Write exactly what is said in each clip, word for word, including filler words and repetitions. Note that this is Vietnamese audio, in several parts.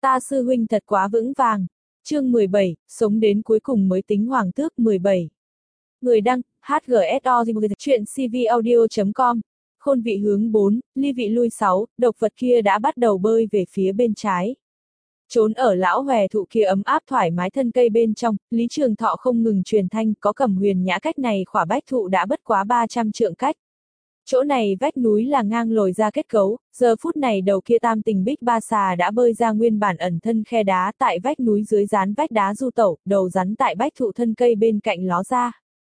Ta sư huynh thật quá vững vàng. Chương mười bảy, sống đến cuối cùng mới tính hoàng tước. Mười bảy. Người đăng, hát giê ét o, chuyện cvaudio chấm com. Khôn vị hướng bốn, ly vị lui sáu, độc vật kia đã bắt đầu bơi về phía bên trái. Trốn ở lão hòe thụ kia ấm áp thoải mái thân cây bên trong, Lý Trường Thọ không ngừng truyền thanh, có Cẩm Huyền Nhã cách này khỏa bách thụ đã bất quá ba trăm trượng cách. Chỗ này vách núi là ngang lồi ra kết cấu, giờ phút này đầu kia tam tình bích ba xà đã bơi ra nguyên bản ẩn thân khe đá tại vách núi dưới dán vách đá du tẩu, đầu rắn tại bách thụ thân cây bên cạnh ló ra.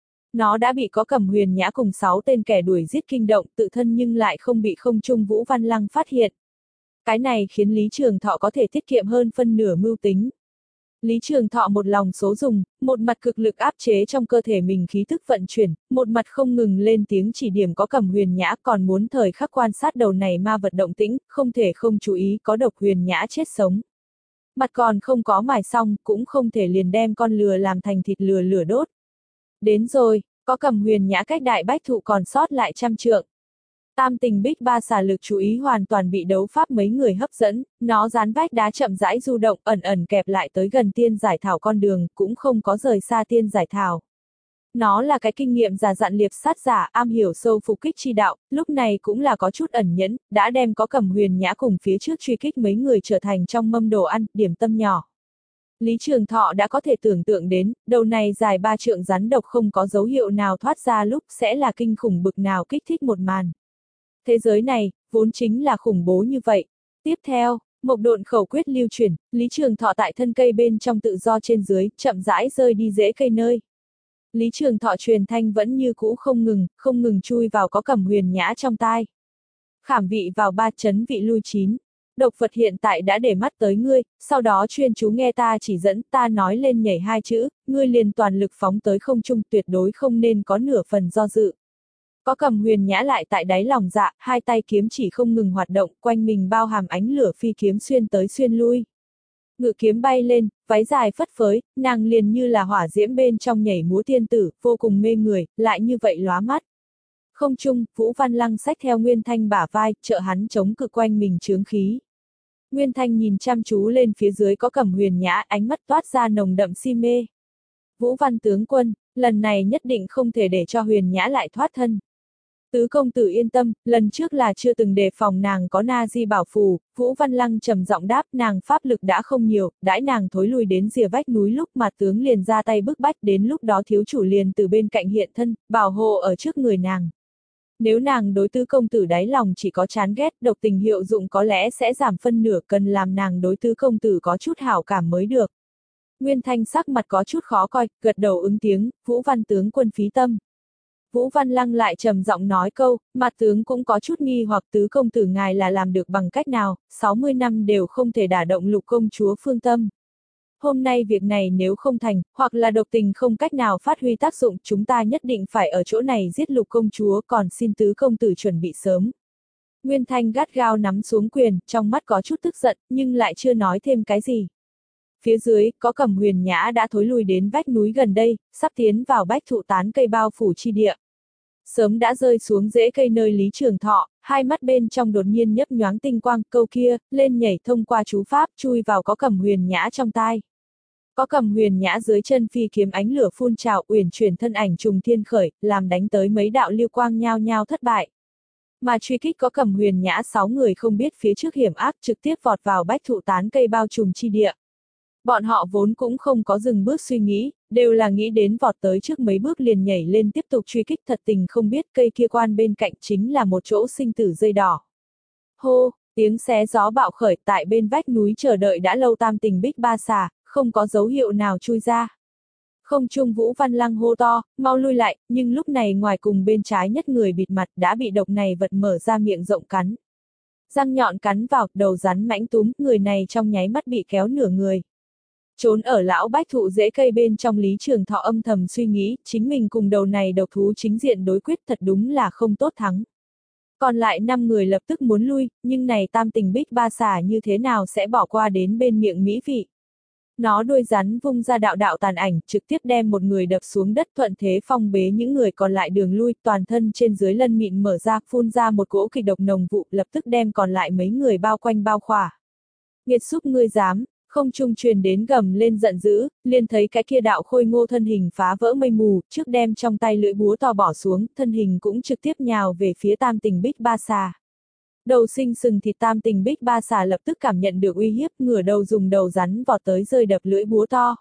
Nó đã bị có Cẩm Huyền Nhã cùng sáu tên kẻ đuổi giết kinh động tự thân nhưng lại không bị không trung Vũ Văn Lăng phát hiện. Cái này khiến Lý Trường Thọ có thể tiết kiệm hơn phân nửa mưu tính. Lý Trường Thọ một lòng số dùng, một mặt cực lực áp chế trong cơ thể mình khí thức vận chuyển, một mặt không ngừng lên tiếng chỉ điểm có Cẩm Huyền Nhã còn muốn thời khắc quan sát đầu này ma vật động tĩnh, không thể không chú ý có độc Huyền Nhã chết sống. Mặt còn không có mài xong, cũng không thể liền đem con lừa làm thành thịt lừa lửa đốt. Đến rồi, có Cẩm Huyền Nhã cách đại bách thụ còn sót lại trăm trượng. Tam tình bích ba xà lực chú ý hoàn toàn bị đấu pháp mấy người hấp dẫn, nó dán vách đá chậm rãi du động ẩn ẩn kẹp lại tới gần tiên giải thảo con đường, cũng không có rời xa tiên giải thảo. Nó là cái kinh nghiệm già dặn liệp sát giả, am hiểu sâu phục kích chi đạo, lúc này cũng là có chút ẩn nhẫn, đã đem có Cẩm Huyền Nhã cùng phía trước truy kích mấy người trở thành trong mâm đồ ăn, điểm tâm nhỏ. Lý Trường Thọ đã có thể tưởng tượng đến, đầu này dài ba trượng rắn độc không có dấu hiệu nào thoát ra lúc sẽ là kinh khủng bực nào kích thích một màn. Thế giới này, vốn chính là khủng bố như vậy. Tiếp theo, một độn khẩu quyết lưu truyền, Lý Trường Thọ tại thân cây bên trong tự do trên dưới, chậm rãi rơi đi rễ cây nơi. Lý Trường Thọ truyền thanh vẫn như cũ không ngừng, không ngừng chui vào có Cẩm Huyền Nhã trong tai. Khảm vị vào ba chấn vị lui chín. Độc vật hiện tại đã để mắt tới ngươi, sau đó chuyên chú nghe ta chỉ dẫn, ta nói lên nhảy hai chữ, ngươi liền toàn lực phóng tới không trung, tuyệt đối không nên có nửa phần do dự. Có Cẩm Huyền Nhã lại tại đáy lòng dạ, hai tay kiếm chỉ không ngừng hoạt động, quanh mình bao hàm ánh lửa phi kiếm xuyên tới xuyên lui. Ngự kiếm bay lên, váy dài phất phới, nàng liền như là hỏa diễm bên trong nhảy múa tiên tử, vô cùng mê người, lại như vậy lóa mắt. Không trung, Vũ Văn Lăng xách theo Nguyên Thanh bả vai, trợ hắn chống cự quanh mình chướng khí. Nguyên Thanh nhìn chăm chú lên phía dưới có Cẩm Huyền Nhã, ánh mắt toát ra nồng đậm si mê. Vũ Văn tướng quân, lần này nhất định không thể để cho Huyền Nhã lại thoát thân. Tứ công tử yên tâm, lần trước là chưa từng đề phòng nàng có na di bảo phù, Vũ Văn Lăng trầm giọng đáp nàng pháp lực đã không nhiều, đãi nàng thối lui đến rìa vách núi lúc mà tướng liền ra tay bức bách đến lúc đó thiếu chủ liền từ bên cạnh hiện thân, bảo hộ ở trước người nàng. Nếu nàng đối tứ công tử đáy lòng chỉ có chán ghét, độc tình hiệu dụng có lẽ sẽ giảm phân nửa, cần làm nàng đối tứ công tử có chút hảo cảm mới được. Nguyên Thanh sắc mặt có chút khó coi, gật đầu ứng tiếng, Vũ Văn tướng quân phí tâm. Vũ Văn Lăng lại trầm giọng nói câu, mặt tướng cũng có chút nghi hoặc tứ công tử ngài là làm được bằng cách nào, sáu mươi năm đều không thể đả động lục công chúa phương tâm. Hôm nay việc này nếu không thành, hoặc là độc tình không cách nào phát huy tác dụng, chúng ta nhất định phải ở chỗ này giết lục công chúa, còn xin tứ công tử chuẩn bị sớm. Nguyên Thanh gắt gao nắm xuống quyền, trong mắt có chút tức giận, nhưng lại chưa nói thêm cái gì. Phía dưới, có Cẩm Huyền Nhã đã thối lui đến vách núi gần đây, sắp tiến vào bách thụ tán cây bao phủ chi địa. Sớm đã rơi xuống rễ cây nơi Lý Trường Thọ, hai mắt bên trong đột nhiên nhấp nhoáng tinh quang, câu kia, lên nhảy thông qua chú pháp, chui vào có Cẩm Huyền Nhã trong tai. Có Cẩm Huyền Nhã dưới chân phi kiếm ánh lửa phun trào, uyển chuyển thân ảnh trùng thiên khởi, làm đánh tới mấy đạo lưu quang nhao nhao thất bại. Mà truy kích có Cẩm Huyền Nhã sáu người không biết phía trước hiểm ác trực tiếp vọt vào bách thụ tán cây bao trùm chi địa. Bọn họ vốn cũng không có dừng bước suy nghĩ, đều là nghĩ đến vọt tới trước mấy bước liền nhảy lên tiếp tục truy kích, thật tình không biết cây kia quan bên cạnh chính là một chỗ sinh tử dây đỏ. Hô, tiếng xé gió bạo khởi tại bên vách núi chờ đợi đã lâu tam tình bích ba xà, không có dấu hiệu nào chui ra. Không trung Vũ Văn Lăng hô to, mau lui lại, nhưng lúc này ngoài cùng bên trái nhất người bịt mặt đã bị độc này vật mở ra miệng rộng cắn. Răng nhọn cắn vào, đầu rắn mãnh túm, người này trong nháy mắt bị kéo nửa người. Trốn ở lão bách thụ rễ cây bên trong Lý Trường Thọ âm thầm suy nghĩ, chính mình cùng đầu này độc thú chính diện đối quyết thật đúng là không tốt thắng. Còn lại năm người lập tức muốn lui, nhưng này tam tình bích ba xà như thế nào sẽ bỏ qua đến bên miệng mỹ vị. Nó đuôi rắn vung ra đạo đạo tàn ảnh, trực tiếp đem một người đập xuống đất thuận thế phong bế những người còn lại đường lui, toàn thân trên dưới lân mịn mở ra, phun ra một cỗ kịch độc nồng vụ, lập tức đem còn lại mấy người bao quanh bao khỏa. Nghiệt xúc ngươi dám, không trung truyền đến gầm lên giận dữ, liền thấy cái kia đạo khôi ngô thân hình phá vỡ mây mù, trước đem trong tay lưỡi búa to bỏ xuống, thân hình cũng trực tiếp nhào về phía tam tình bích ba xà. Đầu sinh sừng thịt tam tình bích ba xà lập tức cảm nhận được uy hiếp, ngửa đầu dùng đầu rắn vọt tới rơi đập lưỡi búa to.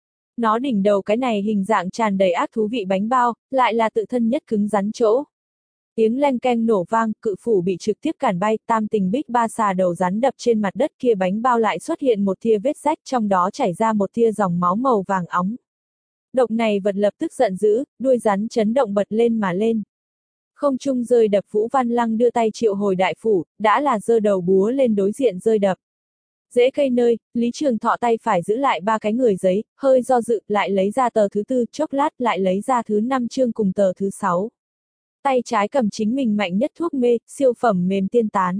Nó đỉnh đầu cái này hình dạng tràn đầy ác thú vị bánh bao, lại là tự thân nhất cứng rắn chỗ. Tiếng leng keng nổ vang, cự phủ bị trực tiếp cản bay, tam tình bích ba xà đầu rắn đập trên mặt đất kia bánh bao lại xuất hiện một tia vết rách, trong đó chảy ra một tia dòng máu màu vàng óng. Độc này vật lập tức giận dữ, đuôi rắn chấn động bật lên mà lên. Không trung rơi đập Vũ Văn Lăng đưa tay triệu hồi đại phủ, đã là giơ đầu búa lên đối diện rơi đập. Rễ cây nơi, Lý Trường Thọ tay phải giữ lại ba cái người giấy, hơi do dự, lại lấy ra tờ thứ tư, chốc lát lại lấy ra thứ năm chương cùng tờ thứ sáu. Tay trái cầm chính mình mạnh nhất thuốc mê, siêu phẩm mềm tiên tán.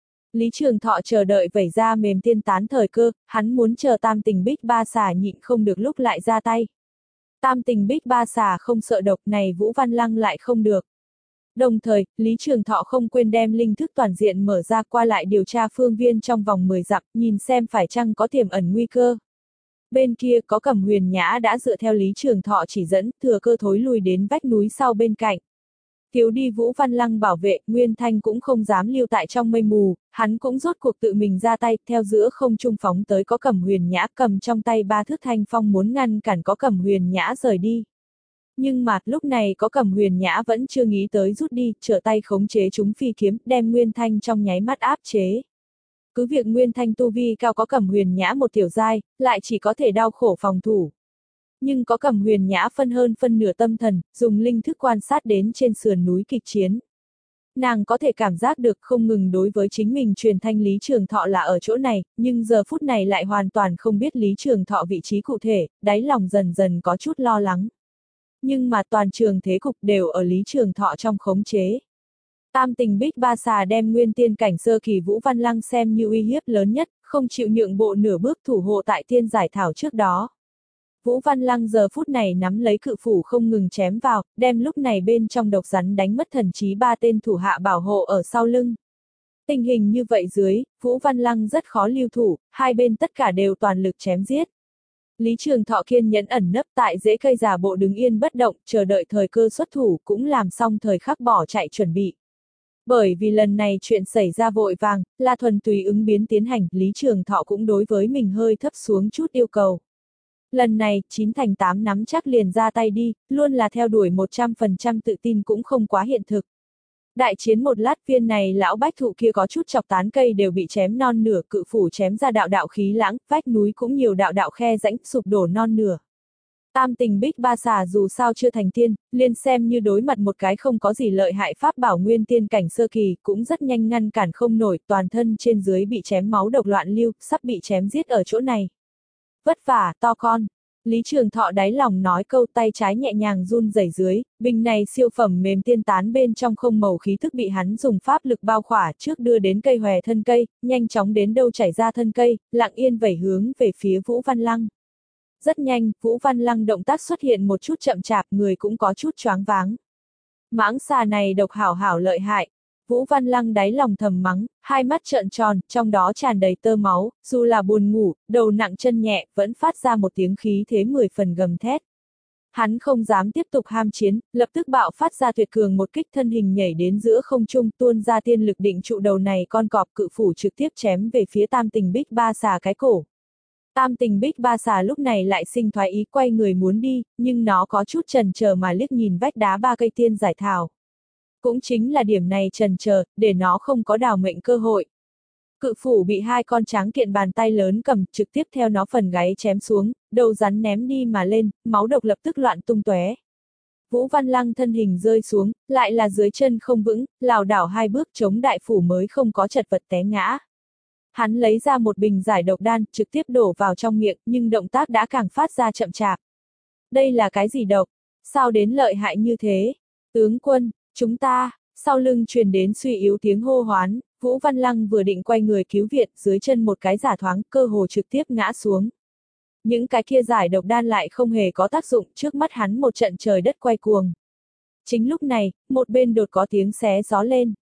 Lý Trường Thọ chờ đợi vẩy ra mềm tiên tán thời cơ, hắn muốn chờ tam tình bích ba xà nhịn không được lúc lại ra tay. Tam tình bích ba xà không sợ độc này Vũ Văn Lăng lại không được. Đồng thời, Lý Trường Thọ không quên đem linh thức toàn diện mở ra qua lại điều tra phương viên trong vòng mười dặm, nhìn xem phải chăng có tiềm ẩn nguy cơ. Bên kia có Cẩm Huyền Nhã đã dựa theo Lý Trường Thọ chỉ dẫn, thừa cơ thối lui đến vách núi sau bên cạnh. Thiếu đi Vũ Văn Lăng bảo vệ, Nguyên Thanh cũng không dám lưu tại trong mây mù, hắn cũng rốt cuộc tự mình ra tay, theo giữa không trung phóng tới có Cẩm Huyền Nhã cầm trong tay ba thước thanh phong muốn ngăn cản có Cẩm Huyền Nhã rời đi. Nhưng mà, lúc này có Cẩm Huyền Nhã vẫn chưa nghĩ tới rút đi, trở tay khống chế chúng phi kiếm, đem Nguyên Thanh trong nháy mắt áp chế. Cứ việc Nguyên Thanh tu vi cao có Cẩm Huyền Nhã một tiểu giai, lại chỉ có thể đau khổ phòng thủ. Nhưng có Cẩm Huyền Nhã phân hơn phân nửa tâm thần, dùng linh thức quan sát đến trên sườn núi kịch chiến. Nàng có thể cảm giác được không ngừng đối với chính mình truyền thanh Lý Trường Thọ là ở chỗ này, nhưng giờ phút này lại hoàn toàn không biết Lý Trường Thọ vị trí cụ thể, đáy lòng dần dần có chút lo lắng. Nhưng mà toàn trường thế cục đều ở Lý Trường Thọ trong khống chế. Tam tình bích ba xà đem nguyên tiên cảnh sơ kỳ Vũ Văn Lăng xem như uy hiếp lớn nhất, không chịu nhượng bộ nửa bước thủ hộ tại tiên giải thảo trước đó. Vũ Văn Lăng giờ phút này nắm lấy cự phủ không ngừng chém vào, đem lúc này bên trong độc rắn đánh mất thần trí ba tên thủ hạ bảo hộ ở sau lưng. Tình hình như vậy dưới, Vũ Văn Lăng rất khó lưu thủ, hai bên tất cả đều toàn lực chém giết. Lý Trường Thọ kiên nhẫn ẩn nấp tại rễ cây giả bộ đứng yên bất động, chờ đợi thời cơ xuất thủ, cũng làm xong thời khắc bỏ chạy chuẩn bị. Bởi vì lần này chuyện xảy ra vội vàng, là thuần tùy ứng biến tiến hành, Lý Trường Thọ cũng đối với mình hơi thấp xuống chút yêu cầu. Lần này, chín thành tám nắm chắc liền ra tay đi, luôn là theo đuổi một trăm phần trăm tự tin cũng không quá hiện thực. Đại chiến một lát viên này lão bách thụ kia có chút chọc tán cây đều bị chém non nửa, cự phủ chém ra đạo đạo khí lãng, vách núi cũng nhiều đạo đạo khe rãnh, sụp đổ non nửa. Tam tình bích ba xà dù sao chưa thành tiên, liền xem như đối mặt một cái không có gì lợi hại pháp bảo nguyên tiên cảnh sơ kỳ, cũng rất nhanh ngăn cản không nổi, toàn thân trên dưới bị chém máu độc loạn lưu, sắp bị chém giết ở chỗ này. Vất vả, to con. Lý Trường Thọ đáy lòng nói câu, tay trái nhẹ nhàng run rẩy dưới, bình này siêu phẩm mềm tiên tán bên trong không màu khí thức bị hắn dùng pháp lực bao khỏa trước đưa đến cây hòe thân cây, nhanh chóng đến đâu chảy ra thân cây, lặng yên vẩy hướng về phía Vũ Văn Lăng. Rất nhanh, Vũ Văn Lăng động tác xuất hiện một chút chậm chạp, người cũng có chút choáng váng. Mãng xà này độc hảo hảo lợi hại. Vũ Văn Lăng đáy lòng thầm mắng, hai mắt trợn tròn, trong đó tràn đầy tơ máu, dù là buồn ngủ, đầu nặng chân nhẹ, vẫn phát ra một tiếng khí thế mười phần gầm thét. Hắn không dám tiếp tục ham chiến, lập tức bạo phát ra tuyệt cường một kích, thân hình nhảy đến giữa không trung, tuôn ra tiên lực định trụ đầu này con cọp, cự phủ trực tiếp chém về phía tam tình bích ba xà cái cổ. Tam tình bích ba xà lúc này lại sinh thoái ý quay người muốn đi, nhưng nó có chút chần chờ mà liếc nhìn vách đá ba cây tiên giải thảo. Cũng chính là điểm này chần chờ, để nó không có đào mệnh cơ hội. Cự phủ bị hai con tráng kiện bàn tay lớn cầm, trực tiếp theo nó phần gáy chém xuống, đầu rắn ném đi mà lên, máu độc lập tức loạn tung tóe. Vũ Văn Lăng thân hình rơi xuống, lại là dưới chân không vững, lảo đảo hai bước chống đại phủ mới không có chật vật té ngã. Hắn lấy ra một bình giải độc đan, trực tiếp đổ vào trong miệng, nhưng động tác đã càng phát ra chậm chạp. Đây là cái gì độc? Sao đến lợi hại như thế? Tướng quân, chúng ta, sau lưng truyền đến suy yếu tiếng hô hoán, Vũ Văn Lăng vừa định quay người cứu viện, dưới chân một cái giả thoáng, cơ hồ trực tiếp ngã xuống. Những cái kia giải độc đan lại không hề có tác dụng, trước mắt hắn một trận trời đất quay cuồng. Chính lúc này, một bên đột có tiếng xé gió lên.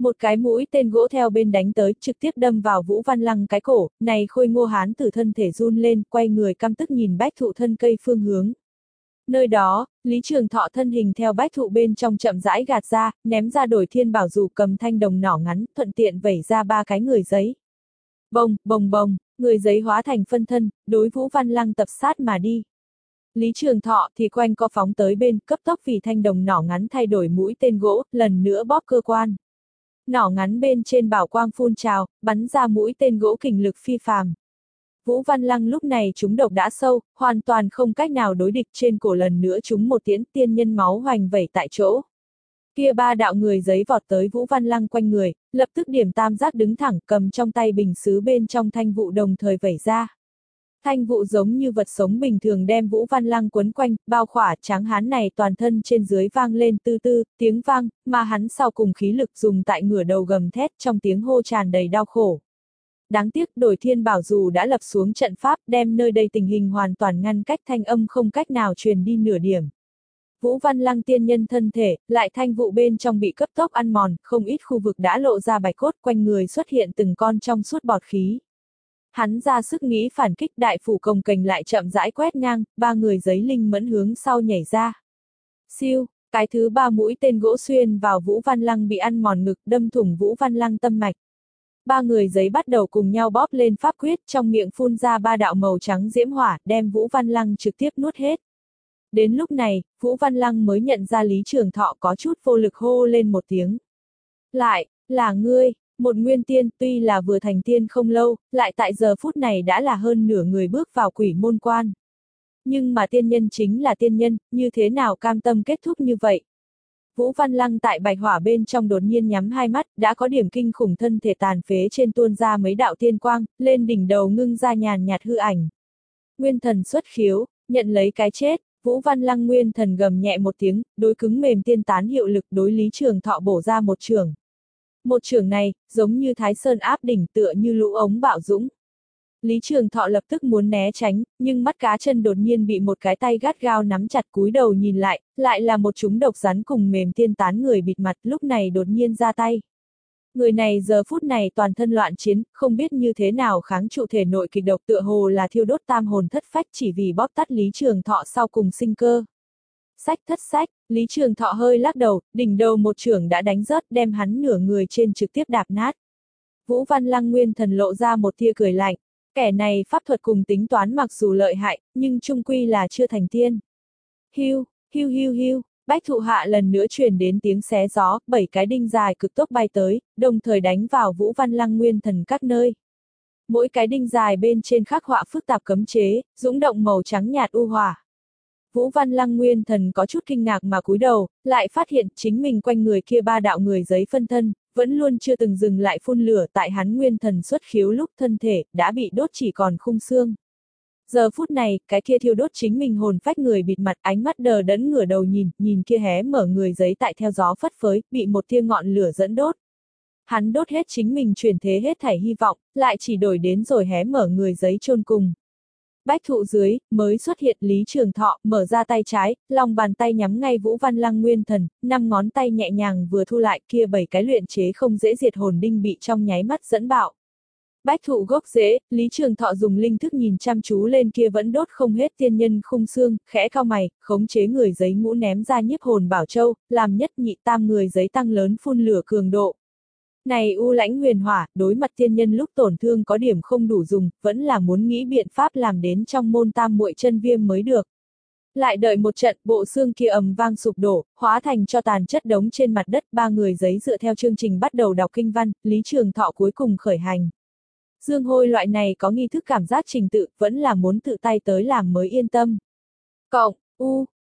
Một cái mũi tên gỗ theo bên đánh tới, trực tiếp đâm vào Vũ Văn Lăng cái cổ, này khôi ngô hán tử thân thể run lên, quay người căm tức nhìn bách thụ thân cây phương hướng. Nơi đó, Lý Trường Thọ thân hình theo bách thụ bên trong chậm rãi gạt ra, ném ra đổi thiên bảo dù cầm thanh đồng nỏ ngắn, thuận tiện vẩy ra ba cái người giấy. Bồng, bồng bồng, người giấy hóa thành phân thân, đối Vũ Văn Lăng tập sát mà đi. Lý Trường Thọ thì quanh co phóng tới bên, cấp tốc vì thanh đồng nỏ ngắn thay đổi mũi tên gỗ, lần nữa bóp cơ quan. Nỏ ngắn bên trên bảo quang phun trào, bắn ra mũi tên gỗ kình lực phi phàm. Vũ Văn Lăng lúc này trúng độc đã sâu, hoàn toàn không cách nào đối địch, trên cổ lần nữa trúng một tiễn, tiên nhân máu hoành vẩy tại chỗ. Kia ba đạo người giấy vọt tới Vũ Văn Lăng quanh người, lập tức điểm tam giác đứng thẳng, cầm trong tay bình sứ bên trong thanh vụ đồng thời vẩy ra. Thanh vụ giống như vật sống bình thường đem Vũ Văn Lăng quấn quanh, bao khỏa, tráng hán này toàn thân trên dưới vang lên tư tư, tiếng vang, mà hắn sau cùng khí lực dùng tại ngửa đầu gầm thét, trong tiếng hô tràn đầy đau khổ. Đáng tiếc đổi thiên bảo dù đã lập xuống trận pháp, đem nơi đây tình hình hoàn toàn ngăn cách, thanh âm không cách nào truyền đi nửa điểm. Vũ Văn Lăng tiên nhân thân thể, lại thanh vụ bên trong bị cấp tốc ăn mòn, không ít khu vực đã lộ ra bạch cốt, quanh người xuất hiện từng con trong suốt bọt khí. Hắn ra sức nghĩ phản kích, đại phủ cồng kềnh lại chậm rãi quét ngang, ba người giấy linh mẫn hướng sau nhảy ra. Siêu, cái thứ ba mũi tên gỗ xuyên vào Vũ Văn Lăng bị ăn mòn ngực, đâm thủng Vũ Văn Lăng tâm mạch. Ba người giấy bắt đầu cùng nhau bóp lên pháp quyết, trong miệng phun ra ba đạo màu trắng diễm hỏa, đem Vũ Văn Lăng trực tiếp nuốt hết. Đến lúc này, Vũ Văn Lăng mới nhận ra Lý Trường Thọ có chút vô lực hô lên một tiếng. Lại, là ngươi, một nguyên tiên, tuy là vừa thành tiên không lâu, lại tại giờ phút này đã là hơn nửa người bước vào quỷ môn quan. Nhưng mà tiên nhân chính là tiên nhân, như thế nào cam tâm kết thúc như vậy? Vũ Văn Lăng tại bạch hỏa bên trong đột nhiên nhắm hai mắt, đã có điểm kinh khủng, thân thể tàn phế trên tuôn ra mấy đạo tiên quang, lên đỉnh đầu ngưng ra nhàn nhạt hư ảnh. Nguyên thần xuất khiếu, nhận lấy cái chết, Vũ Văn Lăng nguyên thần gầm nhẹ một tiếng, đối cứng mềm tiên tán hiệu lực, đối Lý Trường Thọ bổ ra một chưởng. Một chưởng này, giống như Thái Sơn áp đỉnh, tựa như lũ ống bạo dũng. Lý Trường Thọ lập tức muốn né tránh, nhưng mắt cá chân đột nhiên bị một cái tay gắt gao nắm chặt, cúi đầu nhìn lại, lại là một chúng độc rắn cùng mềm tiên tán người bịt mặt, lúc này đột nhiên ra tay. Người này giờ phút này toàn thân loạn chiến, không biết như thế nào kháng trụ thể nội kịch độc, tựa hồ là thiêu đốt tam hồn thất phách, chỉ vì bóp tắt Lý Trường Thọ sau cùng sinh cơ. Sách thất sách, Lý Trường Thọ hơi lắc đầu, đỉnh đầu một chưởng đã đánh rớt, đem hắn nửa người trên trực tiếp đạp nát. Vũ Văn Lăng nguyên thần lộ ra một tia cười lạnh. Kẻ này pháp thuật cùng tính toán mặc dù lợi hại, nhưng chung quy là chưa thành tiên. Hiu, hiu hiu hiu, bách thụ hạ lần nữa truyền đến tiếng xé gió, bảy cái đinh dài cực tốc bay tới, đồng thời đánh vào Vũ Văn Lăng nguyên thần các nơi. Mỗi cái đinh dài bên trên khắc họa phức tạp cấm chế, dũng động màu trắng nhạt u hỏa. Vũ Văn Lăng nguyên thần có chút kinh ngạc mà cúi đầu, lại phát hiện chính mình quanh người kia ba đạo người giấy phân thân, vẫn luôn chưa từng dừng lại phun lửa, tại hắn nguyên thần xuất khiếu lúc thân thể đã bị đốt chỉ còn khung xương. Giờ phút này, cái kia thiêu đốt chính mình hồn phách người bịt mặt, ánh mắt đờ đẫn ngửa đầu nhìn, nhìn kia hé mở người giấy tại theo gió phất phới, bị một tia ngọn lửa dẫn đốt. Hắn đốt hết chính mình chuyển thế hết thảy hy vọng, lại chỉ đổi đến rồi hé mở người giấy chôn cùng. Bách thụ dưới, mới xuất hiện Lý Trường Thọ, mở ra tay trái, lòng bàn tay nhắm ngay Vũ Văn Lăng nguyên thần, năm ngón tay nhẹ nhàng vừa thu lại, kia bảy cái luyện chế không dễ diệt hồn đinh bị trong nháy mắt dẫn bạo. Bách thụ gốc rễ, Lý Trường Thọ dùng linh thức nhìn chăm chú lên kia vẫn đốt không hết tiên nhân khung xương, khẽ cau mày, khống chế người giấy ngũ ném ra nhiếp hồn bảo châu, làm nhất nhị tam người giấy tăng lớn phun lửa cường độ. Này u lãnh huyền hỏa, đối mặt tiên nhân lúc tổn thương có điểm không đủ dùng, vẫn là muốn nghĩ biện pháp làm đến trong môn tam muội chân viêm mới được. Lại đợi một trận, bộ xương kia ầm vang sụp đổ, hóa thành cho tàn chất đống trên mặt đất, ba người giấy dựa theo chương trình bắt đầu đọc kinh văn, Lý Trường Thọ cuối cùng khởi hành. Dương hôi loại này có nghi thức cảm giác trình tự, vẫn là muốn tự tay tới làm mới yên tâm. Cộng, u,